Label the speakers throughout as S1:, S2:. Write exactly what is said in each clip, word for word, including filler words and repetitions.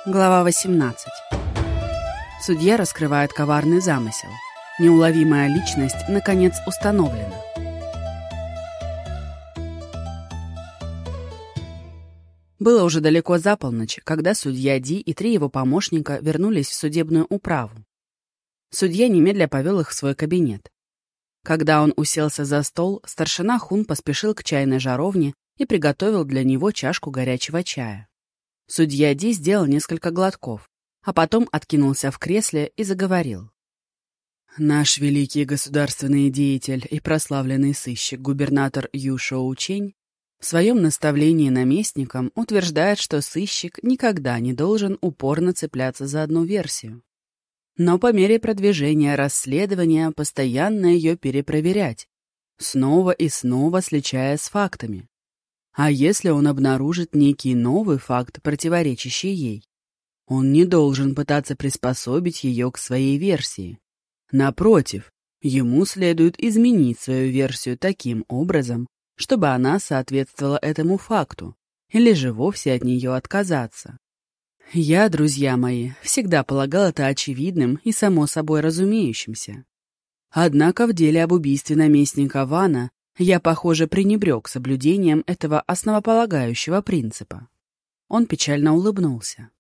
S1: Глава восемнадцать. Судья раскрывает коварный замысел. Неуловимая личность, наконец, установлена. Было уже далеко за полночь, когда судья Ди и три его помощника вернулись в судебную управу. Судья немедля повел их в свой кабинет. Когда он уселся за стол, старшина Хун поспешил к чайной жаровне и приготовил для него чашку горячего чая. Судья Ди сделал несколько глотков, а потом откинулся в кресле и заговорил. «Наш великий государственный деятель и прославленный сыщик губернатор Ю Шоу Чень в своем наставлении наместникам утверждает, что сыщик никогда не должен упорно цепляться за одну версию, но по мере продвижения расследования постоянно ее перепроверять, снова и снова сличая с фактами. А если он обнаружит некий новый факт, противоречащий ей, он не должен пытаться приспособить ее к своей версии. Напротив, ему следует изменить свою версию таким образом, чтобы она соответствовала этому факту, или же вовсе от нее отказаться. Я, друзья мои, всегда полагал это очевидным и само собой разумеющимся. Однако в деле об убийстве наместника Вана я, похоже, пренебрег соблюдением этого основополагающего принципа. Он печально улыбнулся.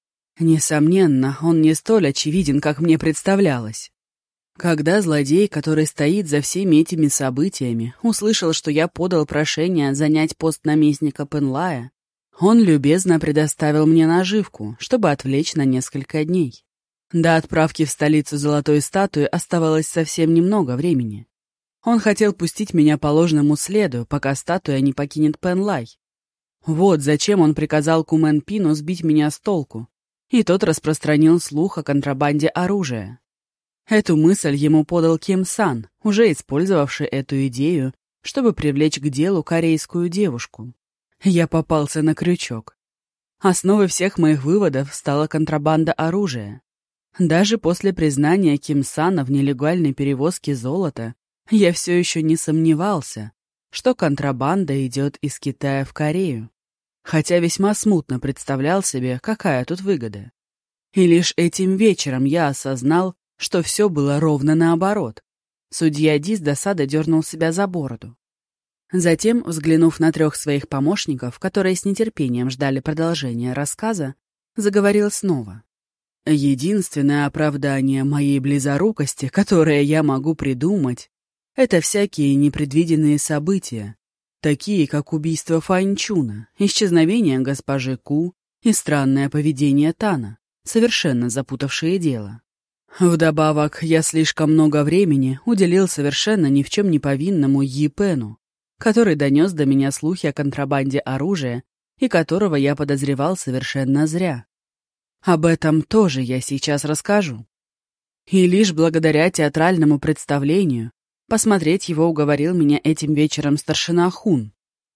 S1: Несомненно, он не столь очевиден, как мне представлялось. Когда злодей, который стоит за всеми этими событиями, услышал, что я подал прошение занять пост наместника Пенлая, он любезно предоставил мне наживку, чтобы отвлечь на несколько дней. До отправки в столицу золотой статуи оставалось совсем немного времени. Он хотел пустить меня по ложному следу, пока статуя не покинет Пенлай. Вот зачем он приказал Кумен Пину сбить меня с толку, и тот распространил слух о контрабанде оружия. Эту мысль ему подал Ким Сан, уже использовавший эту идею, чтобы привлечь к делу корейскую девушку. Я попался на крючок. Основой всех моих выводов стала контрабанда оружия. Даже после признания Ким Сана в нелегальной перевозке золота я все еще не сомневался, что контрабанда идет из Китая в Корею, хотя весьма смутно представлял себе, какая тут выгода. И лишь этим вечером я осознал, что все было ровно наоборот. Судья Ди с досадой дернул себя за бороду. Затем, взглянув на трех своих помощников, которые с нетерпением ждали продолжения рассказа, заговорил снова. «Единственное оправдание моей близорукости, которое я могу придумать, это всякие непредвиденные события, такие как убийство Фанчуна, исчезновение госпожи Ку и странное поведение Тана, совершенно запутавшие дело. Вдобавок, я слишком много времени уделил совершенно ни в чем не повинному Йи Пену, который донес до меня слухи о контрабанде оружия и которого я подозревал совершенно зря. Об этом тоже я сейчас расскажу. И лишь благодаря театральному представлению посмотреть его уговорил меня этим вечером старшина Хун.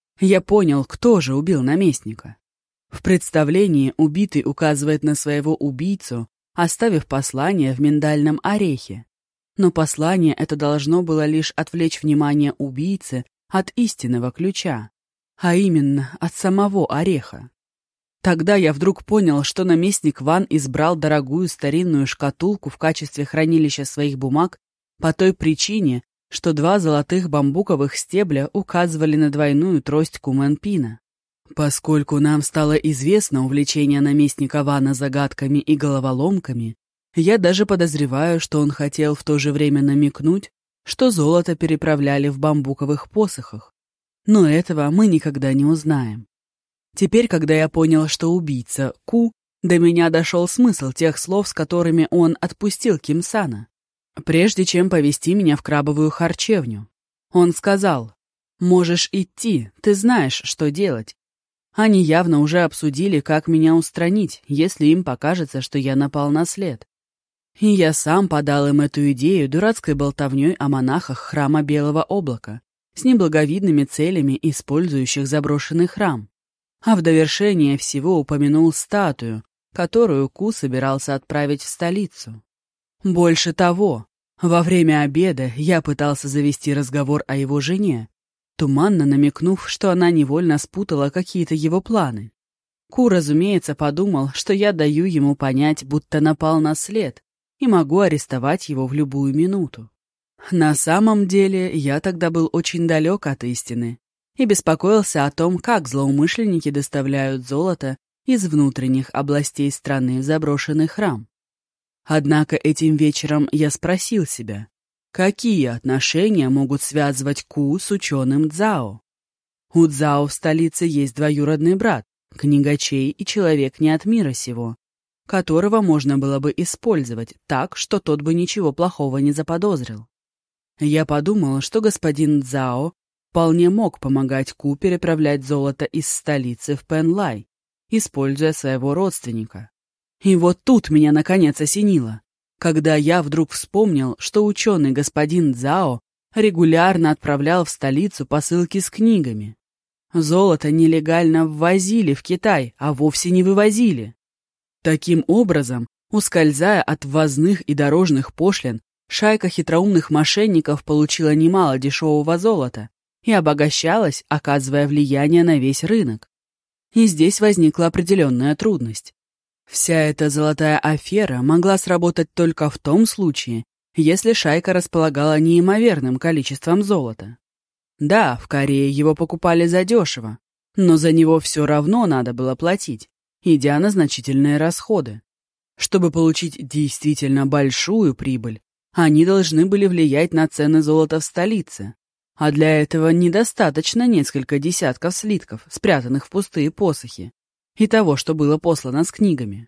S1: Я понял, кто же убил наместника. В представлении убитый указывает на своего убийцу, оставив послание в миндальном орехе. Но послание это должно было лишь отвлечь внимание убийцы от истинного ключа, а именно от самого ореха. Тогда я вдруг понял, что наместник Ван избрал дорогую старинную шкатулку в качестве хранилища своих бумаг по той причине, что два золотых бамбуковых стебля указывали на двойную трость Кумен Пина. Поскольку нам стало известно увлечение наместника Вана загадками и головоломками, я даже подозреваю, что он хотел в то же время намекнуть, что золото переправляли в бамбуковых посохах. Но этого мы никогда не узнаем. Теперь, когда я понял, что убийца Ку, до меня дошел смысл тех слов, с которыми он отпустил Ким Сана. Прежде чем повести меня в крабовую харчевню, он сказал: «Можешь идти, ты знаешь, что делать». Они явно уже обсудили, как меня устранить, если им покажется, что я напал на след. И я сам подал им эту идею дурацкой болтовней о монахах храма Белого Облака с неблаговидными целями, использующих заброшенный храм. А в довершение всего упомянул статую, которую Ку собирался отправить в столицу. Больше того, во время обеда я пытался завести разговор о его жене, туманно намекнув, что она невольно спутала какие-то его планы. Ку, разумеется, подумал, что я даю ему понять, будто напал на след, и могу арестовать его в любую минуту. На самом деле, я тогда был очень далек от истины и беспокоился о том, как злоумышленники доставляют золото из внутренних областей страны в заброшенный храм. Однако этим вечером я спросил себя, какие отношения могут связывать Ку с ученым Цзао? У Цзао в столице есть двоюродный брат, книгачей и человек не от мира сего, которого можно было бы использовать так, что тот бы ничего плохого не заподозрил. Я подумал, что господин Цзао вполне мог помогать Ку переправлять золото из столицы в Пэнлай, используя своего родственника. И вот тут меня наконец осенило, когда я вдруг вспомнил, что ученый господин Цзао регулярно отправлял в столицу посылки с книгами. Золото нелегально ввозили в Китай, а вовсе не вывозили. Таким образом, ускользая от ввозных и дорожных пошлин, шайка хитроумных мошенников получила немало дешевого золота и обогащалась, оказывая влияние на весь рынок. И здесь возникла определенная трудность. Вся эта золотая афера могла сработать только в том случае, если шайка располагала неимоверным количеством золота. Да, в Корее его покупали задешево, но за него все равно надо было платить, идя на значительные расходы. Чтобы получить действительно большую прибыль, они должны были влиять на цены золота в столице, а для этого недостаточно несколько десятков слитков, спрятанных в пустые посохи, и того, что было послано с книгами.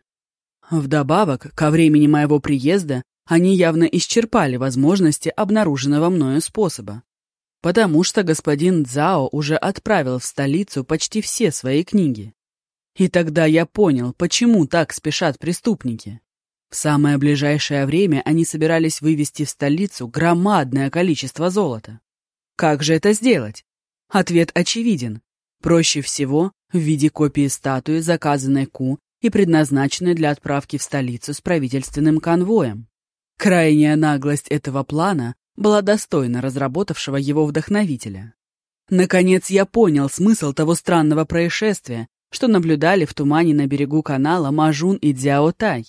S1: Вдобавок, ко времени моего приезда, они явно исчерпали возможности обнаруженного мною способа, потому что господин Цзао уже отправил в столицу почти все свои книги. И тогда я понял, почему так спешат преступники. В самое ближайшее время они собирались вывести в столицу громадное количество золота. Как же это сделать? Ответ очевиден. Проще всего в виде копии статуи, заказанной Ку и предназначенной для отправки в столицу с правительственным конвоем. Крайняя наглость этого плана была достойна разработавшего его вдохновителя. Наконец я понял смысл того странного происшествия, что наблюдали в тумане на берегу канала Мажун и Цзяо Тай.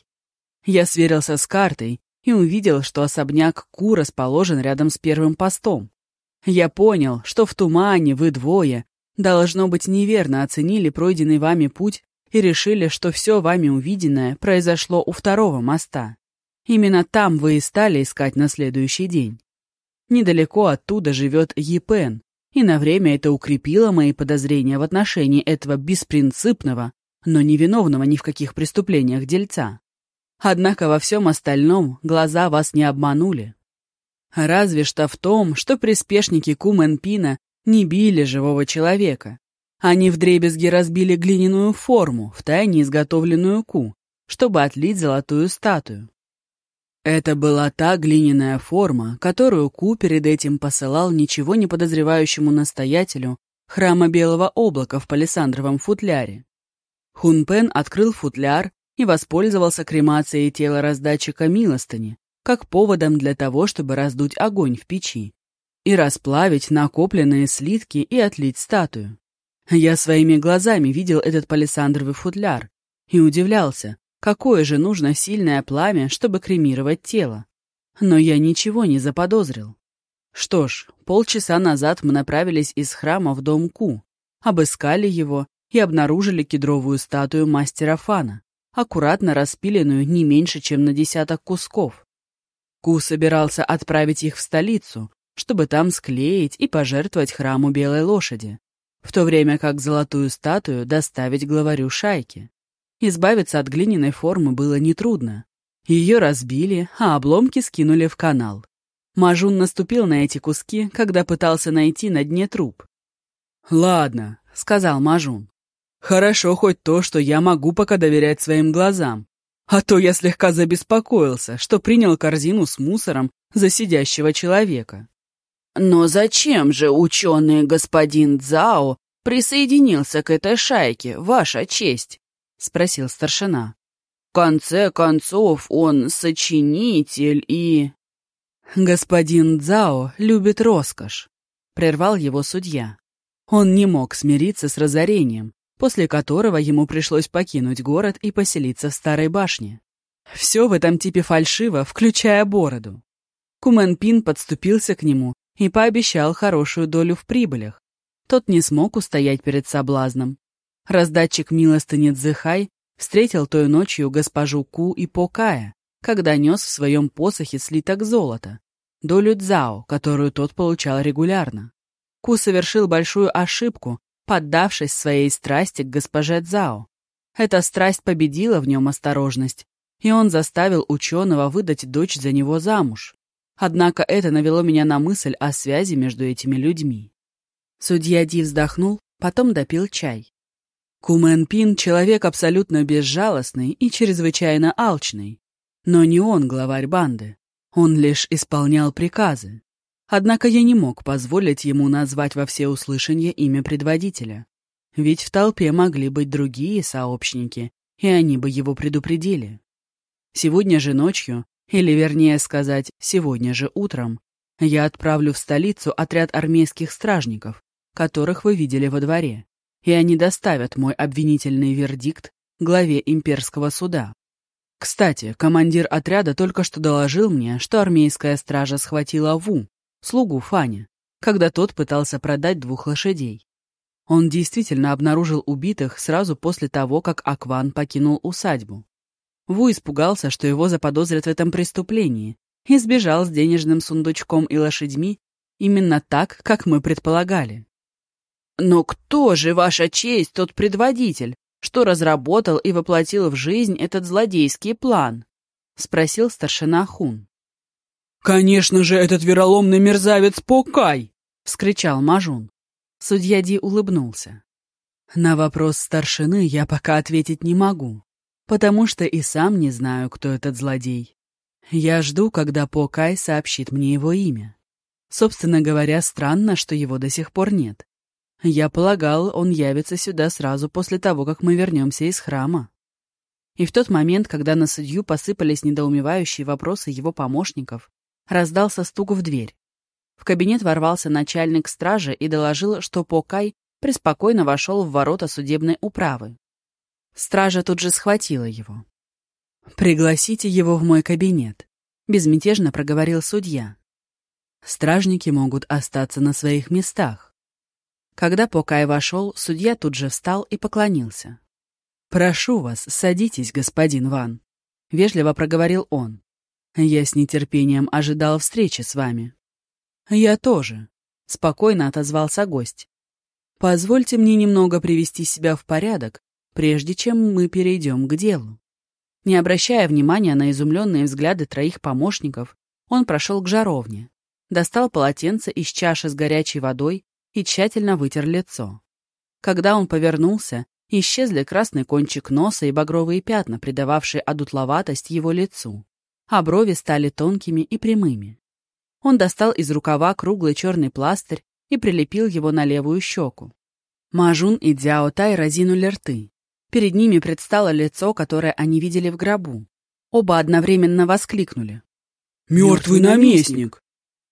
S1: Я сверился с картой и увидел, что особняк Ку расположен рядом с первым постом. Я понял, что в тумане вы двое, должно быть, неверно оценили пройденный вами путь и решили, что все вами увиденное произошло у второго моста. Именно там вы и стали искать на следующий день. Недалеко оттуда живет Епен, и на время это укрепило мои подозрения в отношении этого беспринципного, но невиновного ни в каких преступлениях дельца. Однако во всем остальном глаза вас не обманули. Разве что в том, что приспешники Ку Мэнпина не били живого человека. Они вдребезги разбили глиняную форму, втайне изготовленную Ку, чтобы отлить золотую статую. Это была та глиняная форма, которую Ку перед этим посылал ничего не подозревающему настоятелю храма Белого Облака в палисандровом футляре. Хун Пен открыл футляр и воспользовался кремацией тела раздатчика милостыни как поводом для того, чтобы раздуть огонь в печи и расплавить накопленные слитки и отлить статую. Я своими глазами видел этот палисандровый футляр и удивлялся, какое же нужно сильное пламя, чтобы кремировать тело. Но я ничего не заподозрил. Что ж, полчаса назад мы направились из храма в дом Ку, обыскали его и обнаружили кедровую статую мастера Фана, аккуратно распиленную не меньше, чем на десяток кусков. Ку собирался отправить их в столицу, чтобы там склеить и пожертвовать храму Белой Лошади, в то время как золотую статую доставить главарю шайки. Избавиться от глиняной формы было нетрудно. Ее разбили, а обломки скинули в канал. Мажун наступил на эти куски, когда пытался найти на дне труп. «Ладно», — сказал Мажун. «Хорошо хоть то, что я могу пока доверять своим глазам. А то я слегка забеспокоился, что принял корзину с мусором за сидящего человека».
S2: «Но зачем же ученый господин Цзао присоединился к этой шайке, ваша честь?» — спросил старшина. «В конце концов, он сочинитель и...»
S1: «Господин Цзао любит роскошь», — прервал его судья. Он не мог смириться с разорением, после которого ему пришлось покинуть город и поселиться в старой башне. Все в этом типе фальшиво, включая бороду. Кумен-Пин подступился к нему и пообещал хорошую долю в прибылях. Тот не смог устоять перед соблазном. Раздатчик милостыни Цзэхай встретил той ночью госпожу Ку и Покая, когда нес в своем посохе слиток золота, долю Цзао, которую тот получал регулярно. Ку совершил большую ошибку, поддавшись своей страсти к госпоже Цзао. Эта страсть победила в нем осторожность, и он заставил ученого выдать дочь за него замуж. Однако это навело меня на мысль о связи между этими людьми. Судья Ди вздохнул, потом допил чай. Кумен-Пин — человек абсолютно безжалостный и чрезвычайно алчный. Но не он главарь банды. Он лишь исполнял приказы. Однако я не мог позволить ему назвать во всеуслышание имя предводителя. Ведь в толпе могли быть другие сообщники, и они бы его предупредили. Сегодня же ночью, или вернее сказать, сегодня же утром, я отправлю в столицу отряд армейских стражников, которых вы видели во дворе, и они доставят мой обвинительный вердикт главе имперского суда. Кстати, командир отряда только что доложил мне, что армейская стража схватила Ву, слугу Фаня, когда тот пытался продать двух лошадей. Он действительно обнаружил убитых сразу после того, как Акван покинул усадьбу. Ву испугался, что его заподозрят в этом преступлении, и сбежал с денежным сундучком и лошадьми именно так, как мы предполагали. «Но кто же, ваша честь, тот предводитель, что разработал и воплотил в жизнь этот злодейский план?» — спросил старшина Хун.
S2: «Конечно же, этот вероломный мерзавец Покай!»
S1: — вскричал Мажун. Судья Ди улыбнулся. «На вопрос старшины я пока ответить не могу, потому что и сам не знаю, кто этот злодей. Я жду, когда Покай сообщит мне его имя. Собственно говоря, странно, что его до сих пор нет. Я полагал, он явится сюда сразу после того, как мы вернемся из храма». И в тот момент, когда на судью посыпались недоумевающие вопросы его помощников, раздался стук в дверь. В кабинет ворвался начальник стражи и доложил, что Покай преспокойно вошел в ворота судебной управы. Стража тут же схватила его. «Пригласите его в мой кабинет», — безмятежно проговорил судья. «Стражники могут остаться на своих местах». Когда Покай вошел, судья тут же встал и поклонился. «Прошу вас, садитесь, господин Ван», — вежливо проговорил он. «Я с нетерпением ожидал встречи с вами». «Я тоже», — спокойно отозвался гость. «Позвольте мне немного привести себя в порядок, прежде чем мы перейдем к делу». Не обращая внимания на изумленные взгляды троих помощников, он прошел к жаровне, достал полотенце из чаши с горячей водой и тщательно вытер лицо. Когда он повернулся, исчезли красный кончик носа и багровые пятна, придававшие одутловатость его лицу, а брови стали тонкими и прямыми. Он достал из рукава круглый черный пластырь и прилепил его на левую щеку. Мажун и Дзяо Тай разинули рты. Перед ними предстало лицо, которое они видели в гробу. Оба одновременно воскликнули.
S2: «Мертвый наместник!»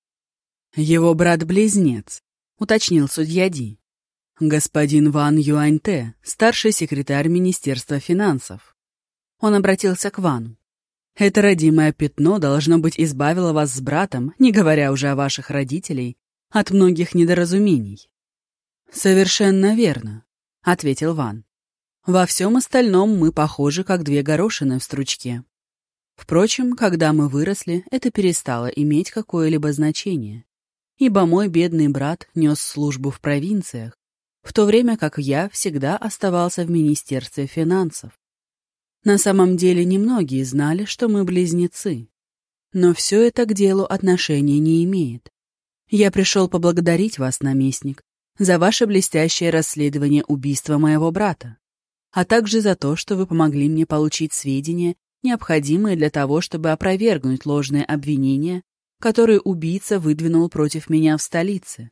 S1: «Его брат-близнец», — уточнил судья Ди. «Господин Ван Юаньте, старший секретарь Министерства финансов». Он обратился к Вану. «Это родимое пятно, должно быть, избавило вас с братом, не говоря уже о ваших родителей, от многих недоразумений». «Совершенно верно», — ответил Ван. «Во всем остальном мы похожи, как две горошины в стручке. Впрочем, когда мы выросли, это перестало иметь какое-либо значение, ибо мой бедный брат нес службу в провинциях, в то время как я всегда оставался в Министерстве финансов. На самом деле немногие знали, что мы близнецы. Но все это к делу отношения не имеет. Я пришел поблагодарить вас, наместник, за ваше блестящее расследование убийства моего брата, а также за то, что вы помогли мне получить сведения, необходимые для того, чтобы опровергнуть ложные обвинения, которые убийца выдвинул против меня в столице.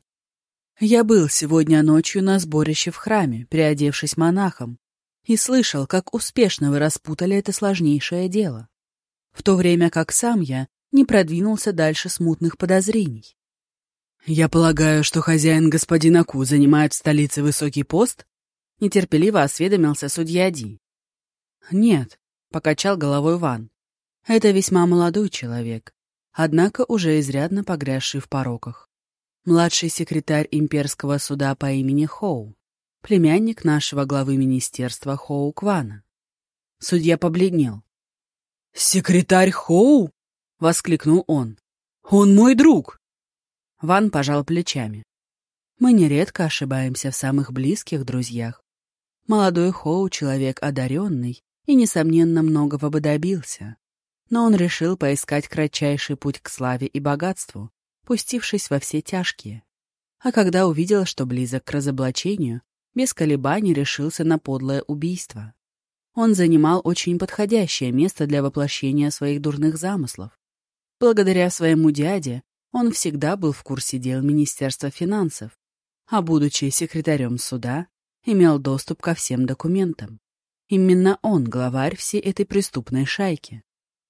S1: Я был сегодня ночью на сборище в храме, переодевшись монахом, и слышал, как успешно вы распутали это сложнейшее дело, в то время как сам я не продвинулся дальше смутных подозрений. «Я полагаю, что хозяин господина Ку занимает в столице высокий пост?» Нетерпеливо осведомился судья Ди. «Нет», — покачал головой Ван. «Это весьма молодой человек, однако уже изрядно погрязший в пороках. Младший секретарь имперского суда по имени Хоу, племянник нашего главы министерства Хоу Квана». Судья побледнел. «Секретарь Хоу?» — воскликнул он. «Он мой друг!» Ван пожал плечами. «Мы нередко ошибаемся в самых близких друзьях. Молодой Хоу — человек одаренный и, несомненно, многого бы добился. Но он решил поискать кратчайший путь к славе и богатству, пустившись во все тяжкие. А когда увидел, что близок к разоблачению, без колебаний решился на подлое убийство. Он занимал очень подходящее место для воплощения своих дурных замыслов. Благодаря своему дяде он всегда был в курсе дел Министерства финансов, а, будучи секретарем суда, имел доступ ко всем документам. Именно он главарь всей этой преступной шайки.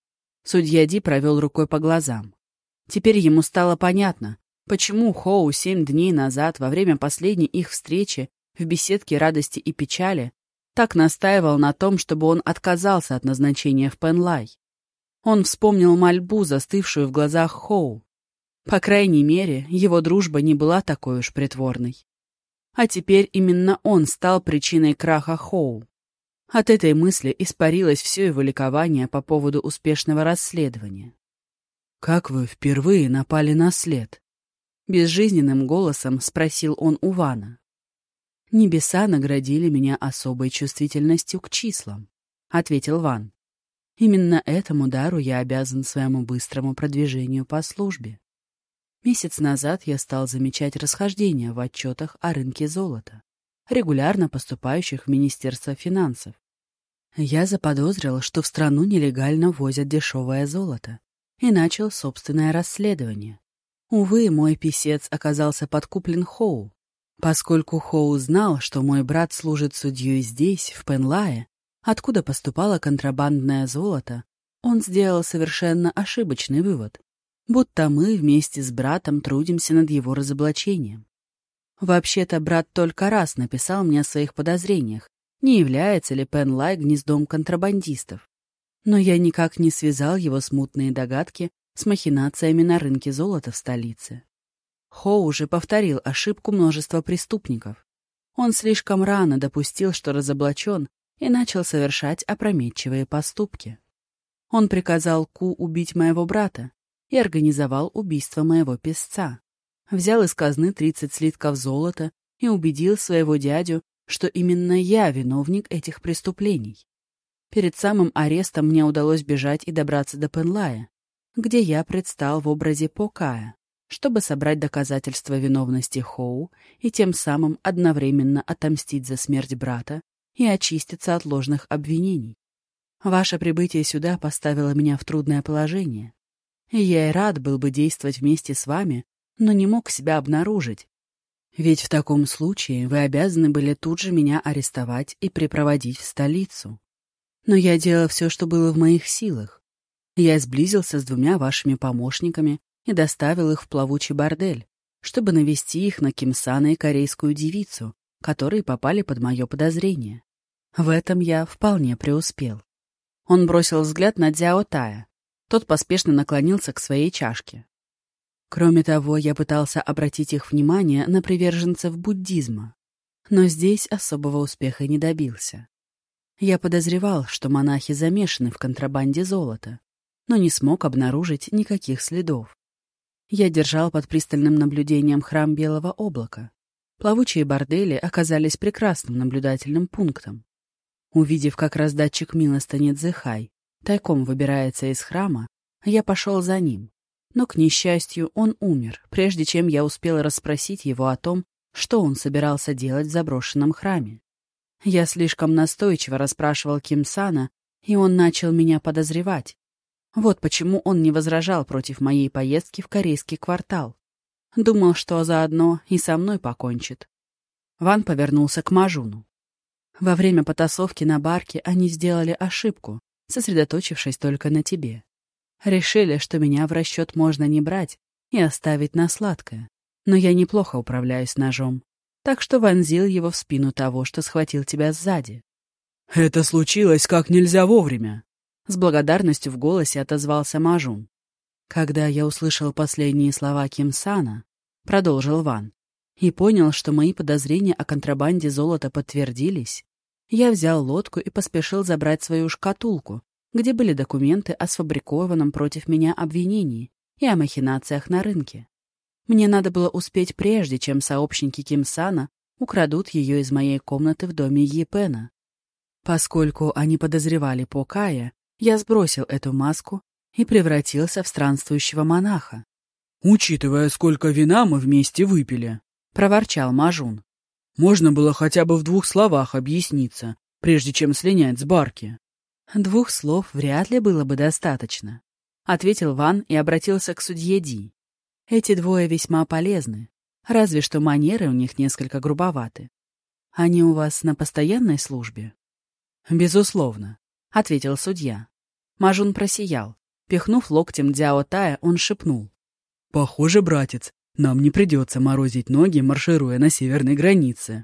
S1: Судья Ди провел рукой по глазам. Теперь ему стало понятно, почему Хоу семь дней назад, во время последней их встречи в беседке радости и печали, так настаивал на том, чтобы он отказался от назначения в Пенлай. Он вспомнил мольбу, застывшую в глазах Хоу. По крайней мере, его дружба не была такой уж притворной. А теперь именно он стал причиной краха Хоу. От этой мысли испарилось все его ликование по поводу успешного расследования. «Как вы впервые напали на след?» Безжизненным голосом спросил он у Вана. «Небеса наградили меня особой чувствительностью к числам», — ответил Ван. «Именно этому дару я обязан своему быстрому продвижению по службе. Месяц назад я стал замечать расхождения в отчетах о рынке золота, регулярно поступающих в Министерство финансов. Я заподозрил, что в страну нелегально возят дешевое золото, и начал собственное расследование. Увы, мой писец оказался подкуплен Хоу. Поскольку Хоу знал, что мой брат служит судьей здесь, в Пенлае, откуда поступало контрабандное золото, он сделал совершенно ошибочный вывод, будто мы вместе с братом трудимся над его разоблачением. Вообще-то брат только раз написал мне о своих подозрениях, не является ли Пенлай гнездом контрабандистов. Но я никак не связал его смутные догадки с махинациями на рынке золота в столице. Хоу уже повторил ошибку множества преступников. Он слишком рано допустил, что разоблачен, и начал совершать опрометчивые поступки. Он приказал Ку убить моего брата и организовал убийство моего песца. Взял из казны тридцать слитков золота и убедил своего дядю, что именно я виновник этих преступлений. Перед самым арестом мне удалось бежать и добраться до Пенлая, где я предстал в образе Покая, чтобы собрать доказательства виновности Хоу и тем самым одновременно отомстить за смерть брата и очиститься от ложных обвинений. Ваше прибытие сюда поставило меня в трудное положение, и я и рад был бы действовать вместе с вами, но не мог себя обнаружить. Ведь в таком случае вы обязаны были тут же меня арестовать и припроводить в столицу. Но я делал все, что было в моих силах. Я сблизился с двумя вашими помощниками и доставил их в плавучий бордель, чтобы навести их на Кимсана и корейскую девицу, которые попали под мое подозрение. В этом я вполне преуспел. Он бросил взгляд на Дзяо Тая. Тот поспешно наклонился к своей чашке. Кроме того, я пытался обратить их внимание на приверженцев буддизма, но здесь особого успеха не добился. Я подозревал, что монахи замешаны в контрабанде золота, но не смог обнаружить никаких следов. Я держал под пристальным наблюдением храм Белого облака. Плавучие бордели оказались прекрасным наблюдательным пунктом. Увидев, как раздатчик милостыни Цзэхай тайком выбирается из храма, я пошел за ним. Но, к несчастью, он умер, прежде чем я успел расспросить его о том, что он собирался делать в заброшенном храме. Я слишком настойчиво расспрашивал Кимсана, и он начал меня подозревать. Вот почему он не возражал против моей поездки в корейский квартал. Думал, что заодно и со мной покончит. Ван повернулся к Мажуну. Во время потасовки на барке они сделали ошибку, сосредоточившись только на тебе. Решили, что меня в расчет можно не брать и оставить на сладкое. Но я неплохо управляюсь ножом. так что вонзил его в спину того, что схватил тебя сзади.
S2: «Это случилось как нельзя вовремя»,
S1: — с благодарностью в голосе отозвался Мажун. «Когда я услышал последние слова Ким Сана, — продолжил Ван, — и понял, что мои подозрения о контрабанде золота подтвердились, я взял лодку и поспешил забрать свою шкатулку, где были документы о сфабрикованном против меня обвинении и о махинациях на рынке. Мне надо было успеть прежде, чем сообщники Ким Сана украдут ее из моей комнаты в доме Йипена. Поскольку они подозревали По Кая, я сбросил эту маску и превратился в странствующего монаха.
S2: «Учитывая, сколько вина мы вместе выпили»,
S1: — проворчал Мажун.
S2: «можно было хотя бы в двух словах объясниться, прежде чем слинять с барки».
S1: «Двух слов вряд ли было бы достаточно», — ответил Ван и обратился к судье Ди. «Эти двое весьма полезны, разве что манеры у них несколько грубоваты. Они у вас на постоянной службе?»
S2: «Безусловно»,
S1: — ответил судья. Мажун просиял. Пихнув локтем Дзяо Тая, он шепнул.
S2: «Похоже, братец, нам не придется морозить ноги, маршируя на северной границе».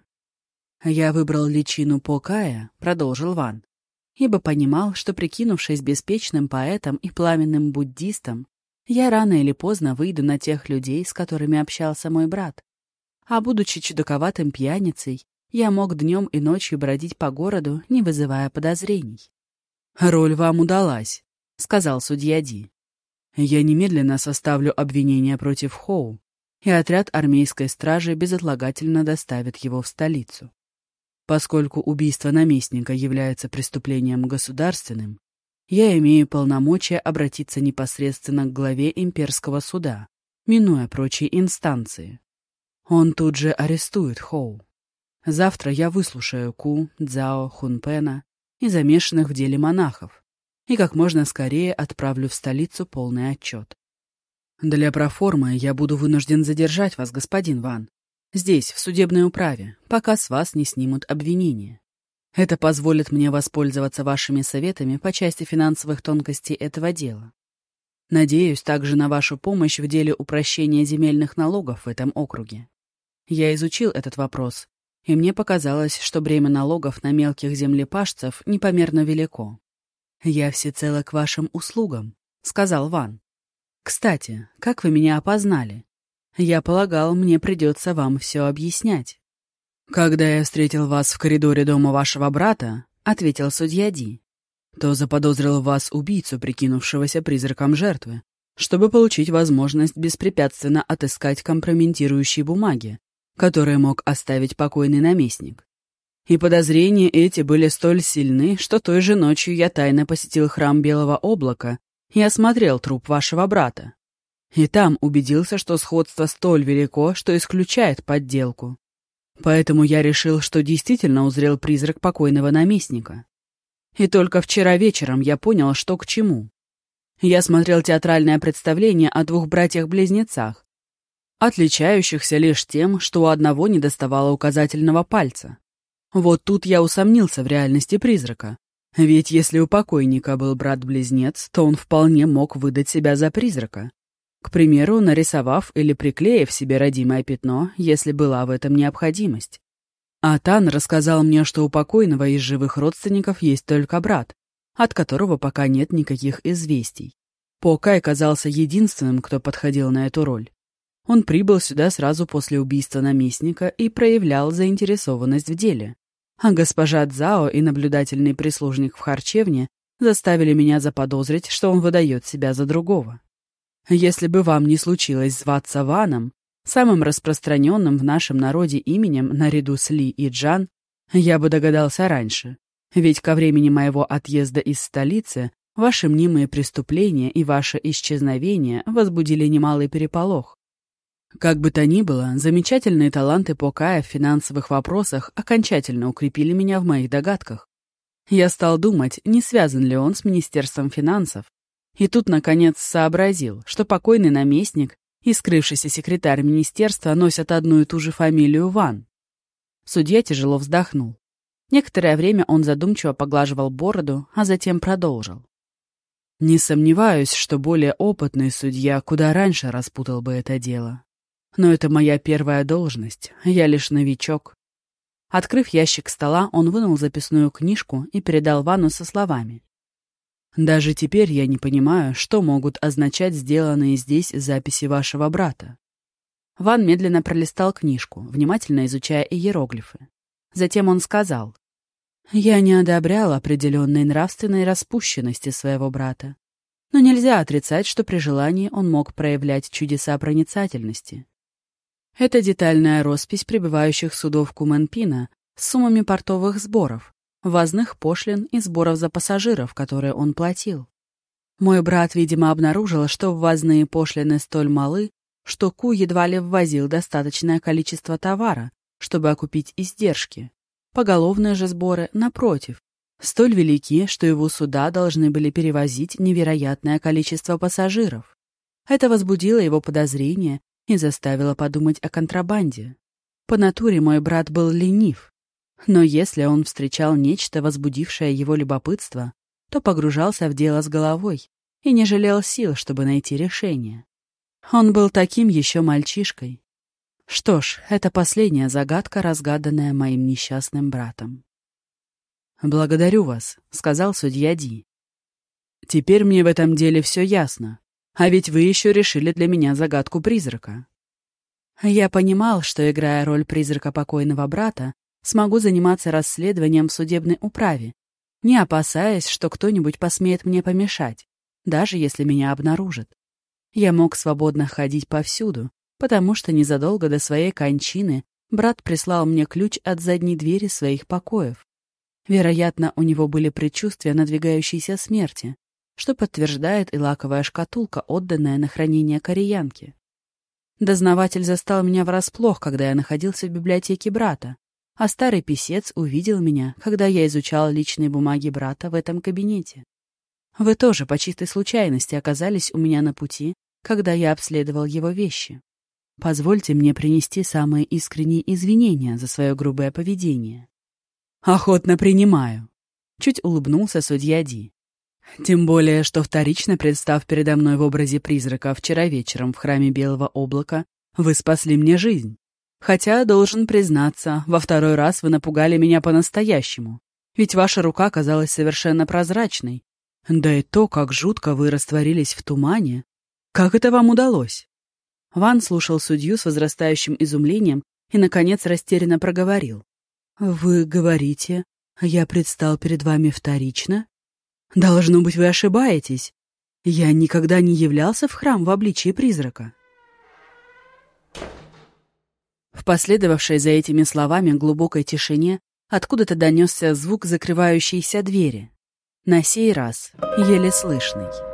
S1: «Я выбрал личину По Кая», — продолжил Ван, ибо понимал, что, прикинувшись беспечным поэтом и пламенным буддистом, я рано или поздно выйду на тех людей, с которыми общался мой брат. А будучи чудаковатым пьяницей, я мог днем и ночью бродить по городу, не вызывая подозрений.
S2: «Роль вам удалась»,
S1: — сказал судья Ди.
S2: «Я немедленно составлю обвинение против Хоу, и отряд армейской стражи безотлагательно доставит его в столицу. Поскольку убийство наместника является преступлением государственным, я имею полномочия обратиться непосредственно к главе имперского суда, минуя прочие инстанции. Он тут же арестует Хоу. Завтра я выслушаю Ку, Цзао, Хунпена и замешанных в деле монахов, и как можно скорее отправлю в столицу полный отчет. Для проформы я буду вынужден задержать вас, господин Ван, здесь, в судебной управе, пока с вас не снимут обвинения. Это позволит мне воспользоваться вашими советами по части финансовых тонкостей этого дела. Надеюсь также на вашу помощь в деле упрощения земельных налогов в этом округе. Я изучил этот вопрос, и мне показалось, что бремя налогов на мелких землепашцев непомерно велико. «Я всецело к вашим услугам», — сказал Ван. «Кстати, как вы меня опознали? Я полагал, мне придется вам все объяснять». «Когда я встретил вас в коридоре дома вашего брата», — ответил судья Ди, «то заподозрил в вас убийцу, прикинувшегося призраком жертвы, чтобы получить возможность беспрепятственно отыскать компрометирующие бумаги, которые мог оставить покойный наместник. И подозрения эти были столь сильны, что той же ночью я тайно посетил храм Белого Облака и осмотрел труп вашего брата. И там убедился, что сходство столь велико, что исключает подделку. Поэтому я решил, что действительно узрел призрак покойного наместника. И только вчера вечером я понял, что к чему. Я смотрел театральное представление о двух братьях-близнецах, отличающихся лишь тем, что у одного недоставало указательного пальца. Вот тут я усомнился в реальности призрака. Ведь если у покойника был брат-близнец, то он вполне мог выдать себя за призрака. К примеру, нарисовав или приклеив себе родимое пятно, если была в этом необходимость. А Тан рассказал мне, что у покойного из живых родственников есть только брат, от которого пока нет никаких известий. По Кай казался единственным, кто подходил на эту роль. Он прибыл сюда сразу после убийства наместника и проявлял заинтересованность в деле. А госпожа Цзао и наблюдательный прислужник в харчевне заставили меня заподозрить, что он выдает себя за другого. Если бы вам не случилось зваться Ваном, самым распространенным в нашем народе именем наряду с Ли и Джан, я бы догадался раньше, ведь ко времени моего отъезда из столицы ваши мнимые преступления и ваше исчезновение возбудили немалый переполох. Как бы то ни было, замечательные таланты По Кая в финансовых вопросах окончательно укрепили меня в моих догадках. Я стал думать, не связан ли он с Министерством финансов, и тут, наконец, сообразил, что покойный наместник и скрывшийся секретарь министерства носят одну и ту же фамилию Ван. Судья тяжело вздохнул. Некоторое время он задумчиво поглаживал бороду, а затем продолжил. «Не сомневаюсь, что более опытный судья куда раньше распутал бы это дело.
S1: Но это моя первая должность, я лишь новичок». Открыв ящик стола, он вынул записную книжку и передал Вану со словами: «Даже теперь я не понимаю, что могут означать сделанные здесь записи вашего брата». Ван медленно пролистал книжку, внимательно изучая иероглифы. Затем он сказал: «Я не одобрял определенной нравственной распущенности своего брата, но нельзя отрицать, что при желании он мог проявлять чудеса проницательности. Это детальная роспись прибывающих судов Куменпина с суммами портовых сборов, ввозных пошлин и сборов за пассажиров, которые он платил. Мой брат, видимо, обнаружил, что ввозные пошлины столь малы, что Ку едва ли ввозил достаточное количество товара, чтобы окупить издержки. Поголовные же сборы, напротив, столь велики, что его суда должны были перевозить невероятное количество пассажиров. Это возбудило его подозрения и заставило подумать о контрабанде. По натуре мой брат был ленив, но если он встречал нечто, возбудившее его любопытство, то погружался в дело с головой и не жалел сил, чтобы найти решение. Он был таким еще мальчишкой. Что ж, это последняя загадка, разгаданная моим несчастным братом. «Благодарю вас», — сказал судья Ди. «Теперь мне в этом деле все ясно. А ведь вы еще решили для меня загадку призрака». Я понимал, что, играя роль призрака покойного брата, смогу заниматься расследованием в судебной управе, не опасаясь, что кто-нибудь посмеет мне помешать, даже если меня обнаружат. Я мог свободно ходить повсюду, потому что незадолго до своей кончины брат прислал мне ключ от задней двери своих покоев. Вероятно, у него были предчувствия надвигающейся смерти, что подтверждает и лаковая шкатулка, отданная на хранение кореянке. Дознаватель застал меня врасплох, когда я находился в библиотеке брата, а старый писец увидел меня, когда я изучал личные бумаги брата в этом кабинете. Вы тоже по чистой случайности оказались у меня на пути, когда я обследовал его вещи. Позвольте мне принести самые искренние извинения за свое грубое поведение». «Охотно принимаю», — чуть улыбнулся судья Ди. «Тем более, что вторично представ передо мной в образе призрака вчера вечером в храме Белого облака, вы спасли мне жизнь. Хотя, должен признаться, во второй раз вы напугали меня по-настоящему, ведь ваша рука казалась совершенно прозрачной. Да и то, как жутко вы растворились в тумане. Как это вам удалось?» Ван слушал судью с возрастающим изумлением и, наконец, растерянно проговорил: «Вы говорите, я предстал перед вами вторично? Должно быть, вы ошибаетесь. Я никогда не являлся в храм в обличии призрака». В последовавшей за этими словами глубокой тишине откуда-то донесся звук закрывающейся двери. На сей раз еле слышный.